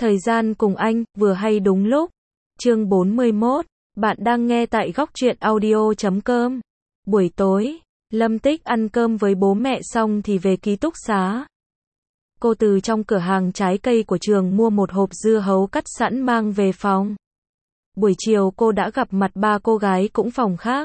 Thời gian cùng anh, vừa hay đúng lúc. Chương 41, bạn đang nghe tại góc truyện audio.com. Buổi tối, Lâm Tích ăn cơm với bố mẹ xong thì về ký túc xá. Cô từ trong cửa hàng trái cây của trường mua một hộp dưa hấu cắt sẵn mang về phòng. Buổi chiều cô đã gặp mặt ba cô gái cũng phòng khác.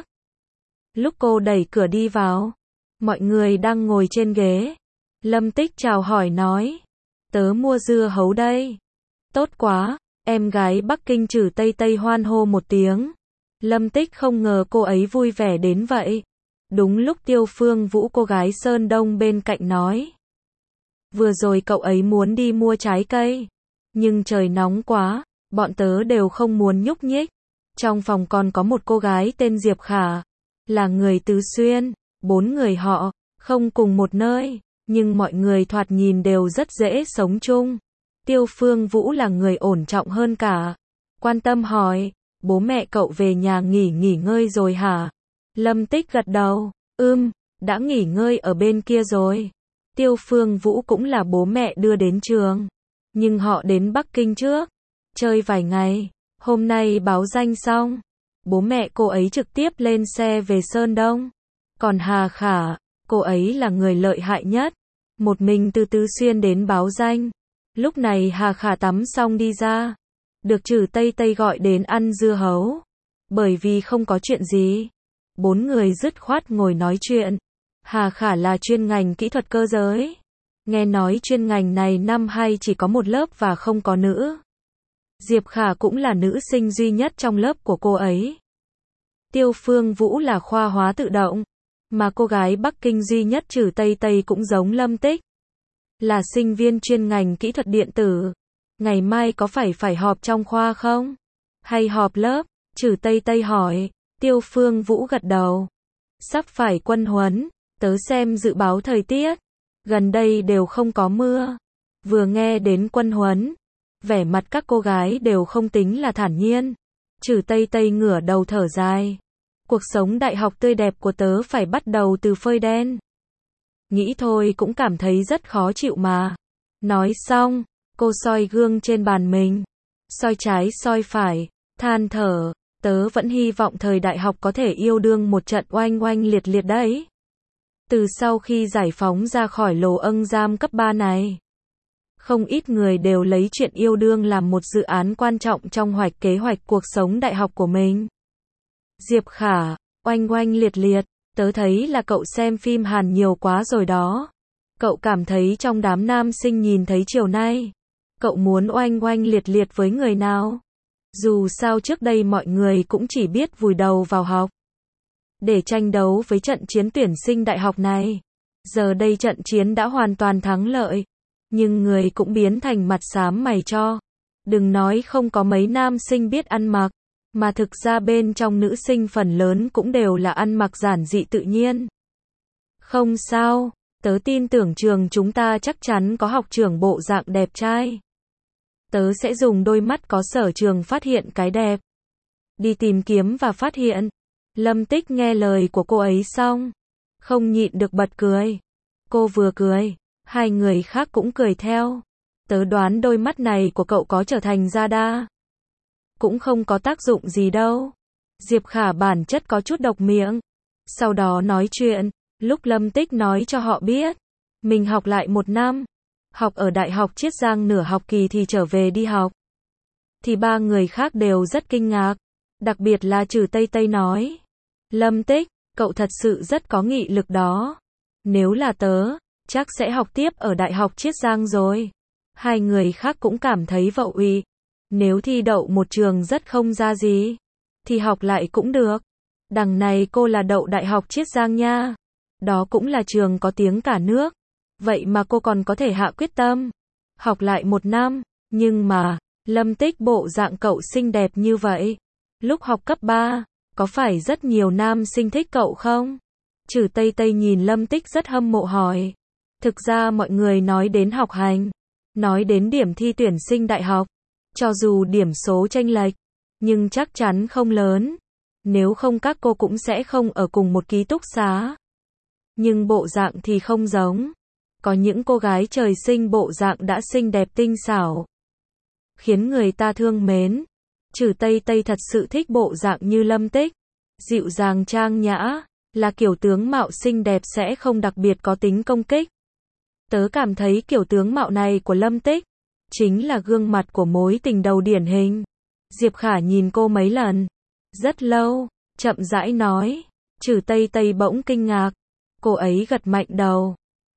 Lúc cô đẩy cửa đi vào, mọi người đang ngồi trên ghế. Lâm Tích chào hỏi nói, tớ mua dưa hấu đây. Tốt quá, em gái Bắc Kinh Trử Tây Tây hoan hô một tiếng. Lâm Tích không ngờ cô ấy vui vẻ đến vậy. Đúng lúc Tiêu Phương Vũ cô gái Sơn Đông bên cạnh nói, vừa rồi cậu ấy muốn đi mua trái cây, nhưng trời nóng quá, bọn tớ đều không muốn nhúc nhích. Trong phòng còn có một cô gái tên Diệp Khả, là người Tứ Xuyên, 4 người họ, không cùng một nơi, nhưng mọi người thoạt nhìn đều rất dễ sống chung. Tiêu Phương Vũ là người ổn trọng hơn cả. Quan tâm hỏi, bố mẹ cậu về nhà nghỉ ngơi rồi hả? Lâm Tích gật đầu, đã nghỉ ngơi ở bên kia rồi. Tiêu Phương Vũ cũng là bố mẹ đưa đến trường, nhưng họ đến Bắc Kinh trước, chơi vài ngày. Hôm nay báo danh xong, bố mẹ cô ấy trực tiếp lên xe về Sơn Đông. Còn Hà Khả, cô ấy là người lợi hại nhất, một mình từ Tứ Xuyên đến báo danh. Lúc này Hà Khả tắm xong đi ra, được Trử Tây Tây gọi đến ăn dưa hấu. Bởi vì không có chuyện gì, 4 người dứt khoát ngồi nói chuyện. Hà Khả là chuyên ngành kỹ thuật cơ giới. Nghe nói chuyên ngành này năm 2 chỉ có một lớp và không có nữ. Diệp Khả cũng là nữ sinh duy nhất trong lớp của cô ấy. Tiêu Phương Vũ là khoa hóa tự động, mà cô gái Bắc Kinh duy nhất Trử Tây Tây cũng giống Lâm Tích, là sinh viên chuyên ngành kỹ thuật điện tử. Ngày mai có phải họp trong khoa không? Hay họp lớp? Trử Tây Tây hỏi. Tiêu Phương Vũ gật đầu. Sắp phải quân huấn, tớ xem dự báo thời tiết, gần đây đều không có mưa. Vừa nghe đến quân huấn, vẻ mặt các cô gái đều không tính là thản nhiên. Trử Tây Tây ngửa đầu thở dài. Cuộc sống đại học tươi đẹp của tớ phải bắt đầu từ phơi đen. Nghĩ thôi cũng cảm thấy rất khó chịu mà. Nói xong, cô soi gương trên bàn mình, soi trái soi phải, than thở, tớ vẫn hy vọng thời đại học có thể yêu đương một trận oanh oanh liệt liệt đấy. Từ sau khi giải phóng ra khỏi lồ âng giam cấp 3 này, không ít người đều lấy chuyện yêu đương làm một dự án quan trọng trong kế hoạch cuộc sống đại học của mình. Diệp Khả, oanh oanh liệt liệt, tớ thấy là cậu xem phim Hàn nhiều quá rồi đó. Cậu cảm thấy trong đám nam sinh nhìn thấy chiều nay, cậu muốn oanh oanh liệt liệt với người nào? Dù sao trước đây mọi người cũng chỉ biết vùi đầu vào học, để tranh đấu với trận chiến tuyển sinh đại học này. Giờ đây trận chiến đã hoàn toàn thắng lợi, nhưng người cũng biến thành mặt xám mày cho. Đừng nói không có mấy nam sinh biết ăn mặc, mà thực ra bên trong nữ sinh phần lớn cũng đều là ăn mặc giản dị tự nhiên. Không sao, tớ tin tưởng trường chúng ta chắc chắn có học trưởng bộ dạng đẹp trai. Tớ sẽ dùng đôi mắt có sở trường phát hiện cái đẹp, đi tìm kiếm và phát hiện. Lâm Tích nghe lời của cô ấy xong, không nhịn được bật cười. Cô vừa cười, hai người khác cũng cười theo. Tớ đoán đôi mắt này của cậu có trở thành Radar, cũng không có tác dụng gì đâu. Diệp Khả bản chất có chút độc miệng. Sau đó nói chuyện, lúc Lâm Tích nói cho họ biết, mình học lại 1 năm, học ở Đại học Chiết Giang nửa học kỳ thì trở về đi học. Thì 3 người khác đều rất kinh ngạc, đặc biệt là Trử Tây Tây nói, Lâm Tích, cậu thật sự rất có nghị lực đó. Nếu là tớ, chắc sẽ học tiếp ở Đại học Chiết Giang rồi. Hai người khác cũng cảm thấy vậu uy. Nếu thi đậu một trường rất không ra gì, thì học lại cũng được. Đằng này cô là đậu Đại học Chiết Giang nha. Đó cũng là trường có tiếng cả nước. Vậy mà cô còn có thể hạ quyết tâm học lại 1 năm. Nhưng mà, Lâm Tích bộ dạng cậu xinh đẹp như vậy, lúc học cấp 3, có phải rất nhiều nam sinh thích cậu không? Trử Tây Tây nhìn Lâm Tích rất hâm mộ hỏi. Thực ra mọi người nói đến học hành, nói đến điểm thi tuyển sinh đại học, cho dù điểm số chênh lệch, nhưng chắc chắn không lớn. Nếu không các cô cũng sẽ không ở cùng một ký túc xá. Nhưng bộ dạng thì không giống. Có những cô gái trời sinh bộ dạng đã xinh đẹp tinh xảo, khiến người ta thương mến. Trừ Tây Tây thật sự thích bộ dạng như Lâm Tích, dịu dàng trang nhã, là kiểu tướng mạo xinh đẹp sẽ không đặc biệt có tính công kích. Tớ cảm thấy kiểu tướng mạo này của Lâm Tích chính là gương mặt của mối tình đầu điển hình. Diệp Khả nhìn cô mấy lần, rất lâu, chậm rãi nói. Trừ Tây Tây bỗng kinh ngạc, cô ấy gật mạnh đầu.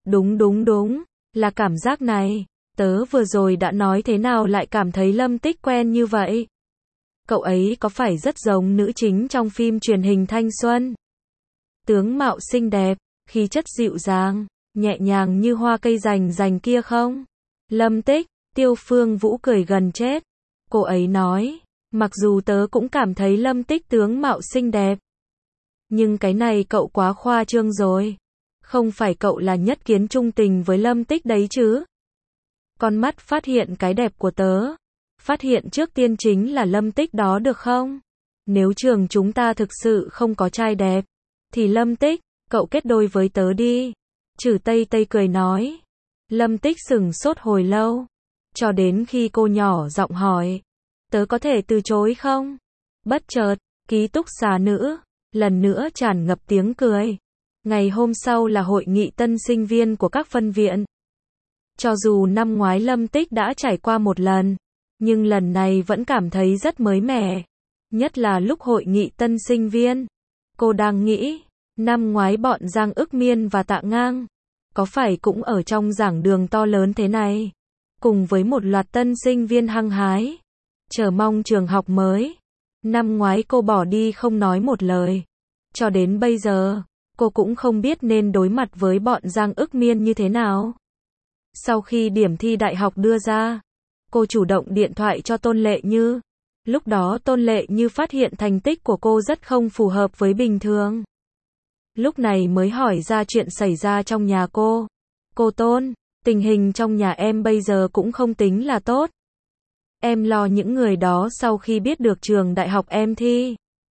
Đúng, là cảm giác này. Tớ vừa rồi đã nói thế nào lại cảm thấy Lâm Tích quen như vậy. Cậu ấy có phải rất giống nữ chính trong phim truyền hình thanh xuân? Tướng mạo xinh đẹp, khí chất dịu dàng, nhẹ nhàng như hoa cây rành kia không? Lâm Tích, Tiêu Phương Vũ cười gần chết. Cô ấy nói, mặc dù tớ cũng cảm thấy Lâm Tích tướng mạo xinh đẹp. Nhưng cái này cậu quá khoa trương rồi. Không phải cậu là nhất kiến trung tình với Lâm Tích đấy chứ? Con mắt phát hiện cái đẹp của tớ. Phát hiện trước tiên chính là Lâm Tích đó được không? Nếu trường chúng ta thực sự không có trai đẹp, thì Lâm Tích, cậu kết đôi với tớ đi. Trừ Tây Tây cười nói. Lâm Tích sững sốt hồi lâu. Cho đến khi cô nhỏ giọng hỏi. Tớ có thể từ chối không? Bất chợt, ký túc xá nữ, lần nữa tràn ngập tiếng cười. Ngày hôm sau là hội nghị tân sinh viên của các phân viện. Cho dù năm ngoái Lâm Tích đã trải qua một lần, nhưng lần này vẫn cảm thấy rất mới mẻ. Nhất là lúc hội nghị tân sinh viên. Cô đang nghĩ, năm ngoái bọn Giang Ức Miên và Tạ Ngang, có phải cũng ở trong giảng đường to lớn thế này, cùng với một loạt tân sinh viên hăng hái, chờ mong trường học mới. Năm ngoái cô bỏ đi không nói một lời. Cho đến bây giờ, cô cũng không biết nên đối mặt với bọn Giang Ức Miên như thế nào. Sau khi điểm thi đại học đưa ra, cô chủ động điện thoại cho Tôn Lệ Như. Lúc đó Tôn Lệ Như phát hiện thành tích của cô rất không phù hợp với bình thường. Lúc này mới hỏi ra chuyện xảy ra trong nhà cô. Cô Tôn, tình hình trong nhà em bây giờ cũng không tính là tốt. Em lo những người đó sau khi biết được trường đại học em thi,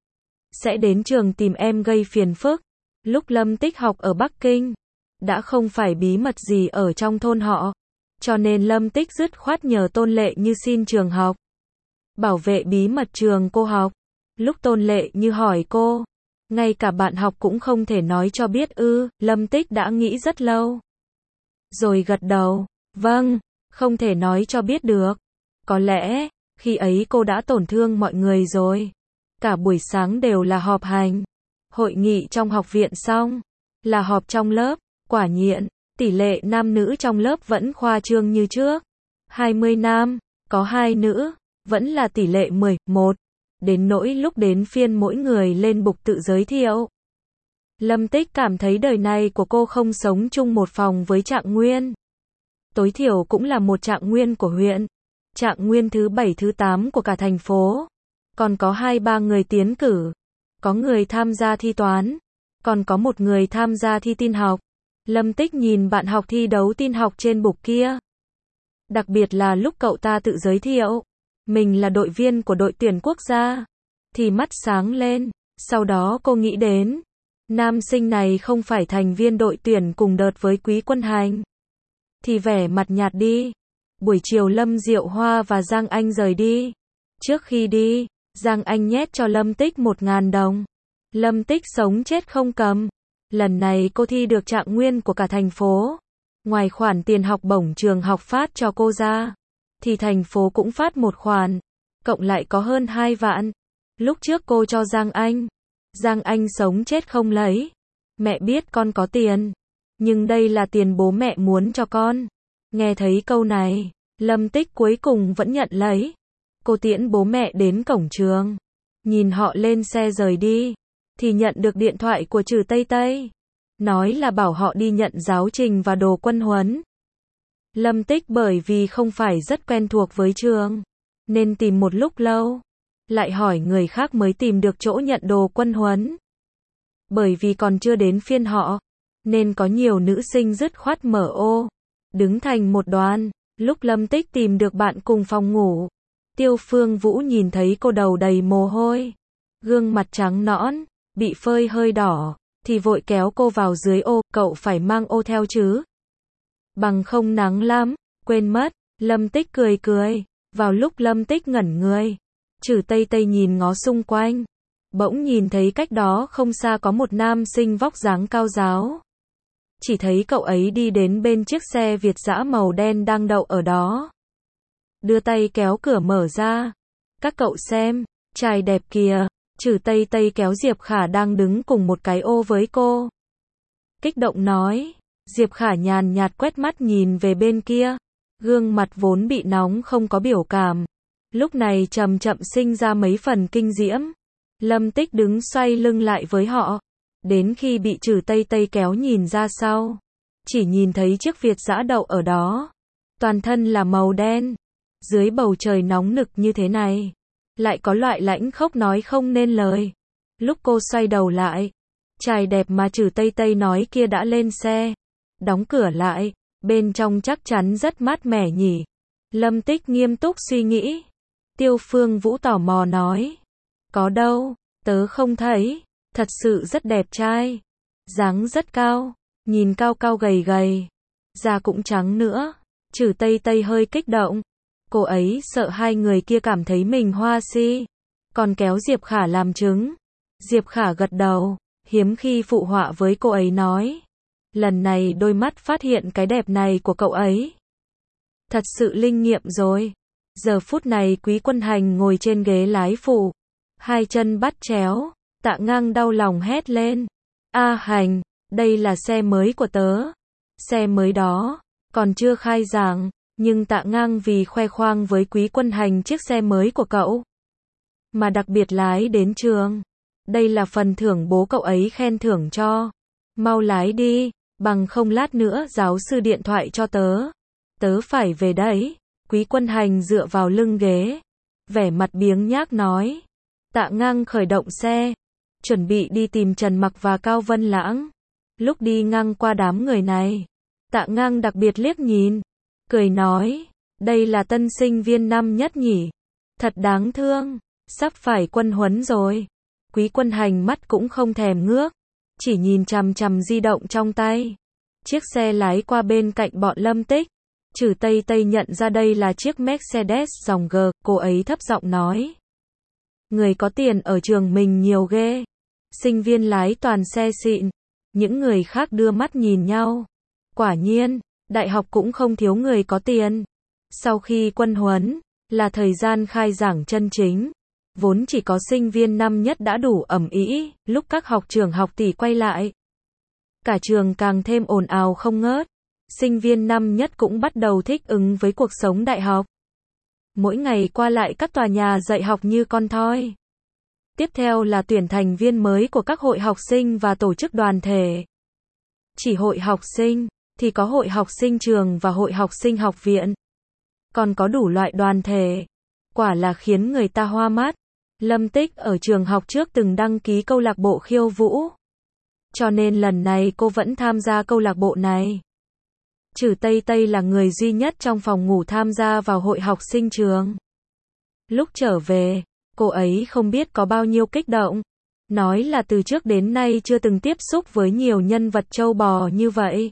sẽ đến trường tìm em gây phiền phức. Lúc Lâm Tích học ở Bắc Kinh, đã không phải bí mật gì ở trong thôn họ. Cho nên Lâm Tích dứt khoát nhờ Tôn Lệ Như xin trường học, bảo vệ bí mật trường cô học. Lúc Tôn Lệ Như hỏi cô, ngay cả bạn học cũng không thể nói cho biết ư? Lâm Tích đã nghĩ rất lâu, rồi gật đầu, vâng, không thể nói cho biết được. Có lẽ, khi ấy cô đã tổn thương mọi người rồi. Cả buổi sáng đều là họp hành. Hội nghị trong học viện xong, là họp trong lớp. Quả nhiên, tỷ lệ nam nữ trong lớp vẫn khoa trương như trước. 20 nam, có 2 nữ, vẫn là tỷ lệ 11. Đến nỗi lúc đến phiên mỗi người lên bục tự giới thiệu. Lâm Tích cảm thấy đời này của cô không sống chung một phòng với Trạng Nguyên. Tối thiểu cũng là một Trạng Nguyên của huyện. Trạng Nguyên thứ 7 thứ 8 của cả thành phố. Còn có 2-3 người tiến cử. Có người tham gia thi toán. Còn có một người tham gia thi tin học. Lâm Tích nhìn bạn học thi đấu tin học trên bục kia. Đặc biệt là lúc cậu ta tự giới thiệu mình là đội viên của đội tuyển quốc gia, thì mắt sáng lên. Sau đó cô nghĩ đến, nam sinh này không phải thành viên đội tuyển cùng đợt với Quý Quân Hành, thì vẻ mặt nhạt đi. Buổi chiều Lâm Diệu Hoa và Giang Anh rời đi. Trước khi đi, Giang Anh nhét cho Lâm Tích 1.000 đồng. Lâm Tích sống chết không cầm. Lần này cô thi được Trạng Nguyên của cả thành phố. Ngoài khoản tiền học bổng trường học phát cho cô ra, thì thành phố cũng phát một khoản, cộng lại có hơn 2 vạn. Lúc trước cô cho Giang Anh sống chết không lấy. Mẹ biết con có tiền, nhưng đây là tiền bố mẹ muốn cho con. Nghe thấy câu này, Lâm Tích cuối cùng vẫn nhận lấy. Cô tiễn bố mẹ đến cổng trường, nhìn họ lên xe rời đi, thì nhận được điện thoại của Trừ Tây Tây. Nói là bảo họ đi nhận giáo trình và đồ quân huấn. Lâm Tích bởi vì không phải rất quen thuộc với trường, nên tìm một lúc lâu, lại hỏi người khác mới tìm được chỗ nhận đồ quân huấn. Bởi vì còn chưa đến phiên họ, nên có nhiều nữ sinh dứt khoát mở ô, đứng thành một đoàn. Lúc Lâm Tích tìm được bạn cùng phòng ngủ, Tiêu Phương Vũ nhìn thấy cô đầu đầy mồ hôi, gương mặt trắng nõn, bị phơi hơi đỏ, thì vội kéo cô vào dưới ô. Cậu phải mang ô theo chứ, bằng không nắng lắm. Quên mất. Lâm Tích cười cười, Vào lúc Lâm Tích ngẩn người, Trử Tây Tây nhìn ngó xung quanh, bỗng nhìn thấy cách đó không xa có một nam sinh vóc dáng cao ráo. Chỉ thấy cậu ấy đi đến bên chiếc xe Việt dã màu đen đang đậu ở đó. Đưa tay kéo cửa mở ra. Các cậu xem, trai đẹp kìa. Trử Tây Tây kéo Diệp Khả đang đứng cùng một cái ô với cô. Kích động nói. Diệp Khả nhàn nhạt quét mắt nhìn về bên kia. Gương mặt vốn bị nóng không có biểu cảm. Lúc này chậm chậm sinh ra mấy phần kinh diễm. Lâm Tích đứng xoay lưng lại với họ. Đến khi bị Trử Tây Tây kéo nhìn ra sau. Chỉ nhìn thấy chiếc Việt dã đậu ở đó. Toàn thân là màu đen. Dưới bầu trời nóng nực như thế này. Lại có loại lãnh khốc nói không nên lời. Lúc cô xoay đầu lại. Trai đẹp mà Trử Tây Tây nói kia đã lên xe. Đóng cửa lại. Bên trong chắc chắn rất mát mẻ nhỉ. Lâm Tích nghiêm túc suy nghĩ. Tiêu Phương Vũ tò mò nói. Có đâu, tớ không thấy. Thật sự rất đẹp trai. Dáng rất cao. Nhìn cao cao gầy gầy. Da cũng trắng nữa. Trử Tây Tây hơi kích động. Cô ấy sợ hai người kia cảm thấy mình hoa si. Còn kéo Diệp Khả làm chứng. Diệp Khả gật đầu. Hiếm khi phụ họa với cô ấy nói. Lần này đôi mắt phát hiện cái đẹp này của cậu ấy. Thật sự linh nghiệm rồi. Giờ phút này Quý Quân Hành ngồi trên ghế lái phụ. Hai chân bắt chéo. Tạ Ngang đau lòng hét lên. A Hành, đây là xe mới của tớ. Xe mới đó, còn chưa khai giảng, nhưng Tạ Ngang vì khoe khoang với Quý Quân Hành chiếc xe mới của cậu. Mà đặc biệt lái đến trường. Đây là phần thưởng bố cậu ấy khen thưởng cho. Mau lái đi, bằng không lát nữa giáo sư điện thoại cho tớ. Tớ phải về đấy. Quý Quân Hành dựa vào lưng ghế. Vẻ mặt biếng nhác nói. Tạ Ngang khởi động xe. Chuẩn bị đi tìm Trần Mặc và Cao Vân Lãng. Lúc đi ngang qua đám người này, Tạ Ngang đặc biệt liếc nhìn, cười nói, đây là tân sinh viên năm nhất nhỉ, thật đáng thương, sắp phải quân huấn rồi. Quý Quân Hành mắt cũng không thèm ngước, chỉ nhìn chằm chằm di động trong tay. Chiếc xe lái qua bên cạnh bọn Lâm Tích. Trử Tây Tây nhận ra đây là chiếc Mercedes dòng G, cô ấy thấp giọng nói. Người có tiền ở trường mình nhiều ghê. Sinh viên lái toàn xe xịn. Những người khác đưa mắt nhìn nhau. Quả nhiên, đại học cũng không thiếu người có tiền. Sau khi quân huấn, là thời gian khai giảng chân chính. Vốn chỉ có sinh viên năm nhất đã đủ ầm ĩ, lúc các học trưởng học tỷ quay lại. Cả trường càng thêm ồn ào không ngớt. Sinh viên năm nhất cũng bắt đầu thích ứng với cuộc sống đại học. Mỗi ngày qua lại các tòa nhà dạy học như con thoi. Tiếp theo là tuyển thành viên mới của các hội học sinh và tổ chức đoàn thể. Chỉ hội học sinh, thì có hội học sinh trường và hội học sinh học viện. Còn có đủ loại đoàn thể. Quả là khiến người ta hoa mắt. Lâm Tích ở trường học trước từng đăng ký câu lạc bộ khiêu vũ. Cho nên lần này cô vẫn tham gia câu lạc bộ này. Trử Tây Tây là người duy nhất trong phòng ngủ tham gia vào hội học sinh trường. Lúc trở về, cô ấy không biết có bao nhiêu kích động. Nói là từ trước đến nay chưa từng tiếp xúc với nhiều nhân vật châu bò như vậy.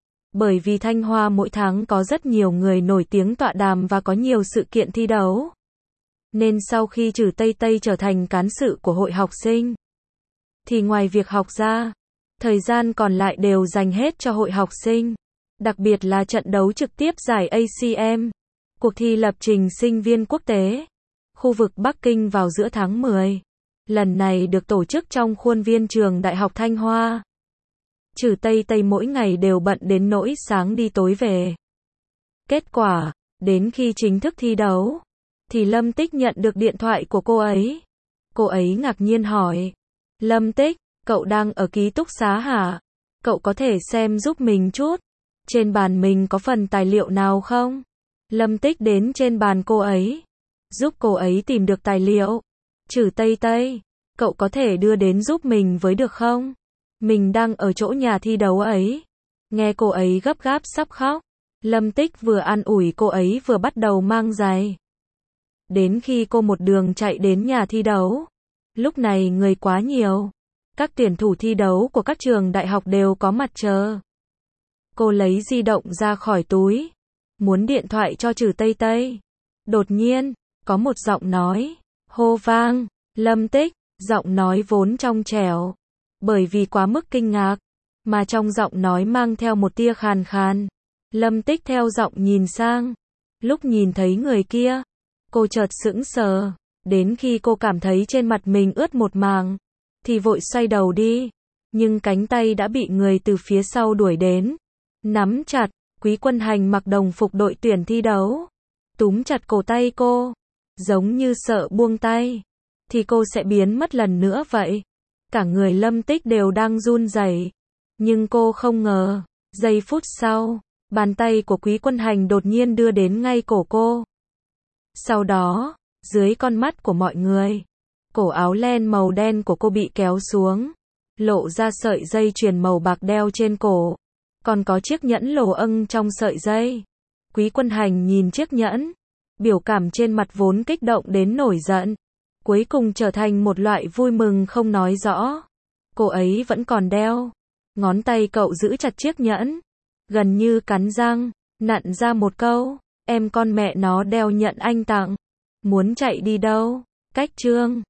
Bởi vì Thanh Hoa mỗi tháng có rất nhiều người nổi tiếng tọa đàm và có nhiều sự kiện thi đấu. Nên sau khi Trử Tây Tây trở thành cán sự của hội học sinh, thì ngoài việc học ra, thời gian còn lại đều dành hết cho hội học sinh. Đặc biệt là trận đấu trực tiếp giải ACM, cuộc thi lập trình sinh viên quốc tế, khu vực Bắc Kinh vào giữa tháng 10. Lần này được tổ chức trong khuôn viên trường Đại học Thanh Hoa. Trử Tây Tây mỗi ngày đều bận đến nỗi sáng đi tối về. Kết quả, đến khi chính thức thi đấu, thì Lâm Tích nhận được điện thoại của cô ấy. Cô ấy ngạc nhiên hỏi. Lâm Tích, cậu đang ở ký túc xá hả? Cậu có thể xem giúp mình chút. Trên bàn mình có phần tài liệu nào không? Lâm Tích đến trên bàn cô ấy, giúp cô ấy tìm được tài liệu. Trử Tây Tây, cậu có thể đưa đến giúp mình với được không? Mình đang ở chỗ nhà thi đấu ấy. Nghe cô ấy gấp gáp sắp khóc. Lâm Tích vừa an ủi cô ấy vừa bắt đầu mang giày. Đến khi cô một đường chạy đến nhà thi đấu, lúc này người quá nhiều. Các tuyển thủ thi đấu của các trường đại học đều có mặt chờ. Cô lấy di động ra khỏi túi, muốn điện thoại cho Trử Tây Tây. Đột nhiên, có một giọng nói, hô vang, Lâm Tích, giọng nói vốn trong trẻo. Bởi vì quá mức kinh ngạc, mà trong giọng nói mang theo một tia khàn khàn. Lâm Tích theo giọng nhìn sang. Lúc nhìn thấy người kia, cô chợt sững sờ. Đến khi cô cảm thấy trên mặt mình ướt một mảng, thì vội xoay đầu đi. Nhưng cánh tay đã bị người từ phía sau đuổi đến. Nắm chặt, Quý Quân Hành mặc đồng phục đội tuyển thi đấu. Túm chặt cổ tay cô. Giống như sợ buông tay, thì cô sẽ biến mất lần nữa vậy. Cả người Lâm Tích đều đang run rẩy. Nhưng cô không ngờ, giây phút sau, bàn tay của Quý Quân Hành đột nhiên đưa đến ngay cổ cô. Sau đó, dưới con mắt của mọi người, cổ áo len màu đen của cô bị kéo xuống, lộ ra sợi dây chuyền màu bạc đeo trên cổ, còn có chiếc nhẫn lồ âng trong sợi dây. Quý Quân Hành nhìn chiếc nhẫn, biểu cảm trên mặt vốn kích động đến nổi giận, cuối cùng trở thành một loại vui mừng không nói rõ. Cô ấy vẫn còn đeo. Ngón tay cậu giữ chặt chiếc nhẫn, gần như cắn răng, nặn ra một câu, em con mẹ nó đeo nhẫn anh tặng, muốn chạy đi đâu? Cách chương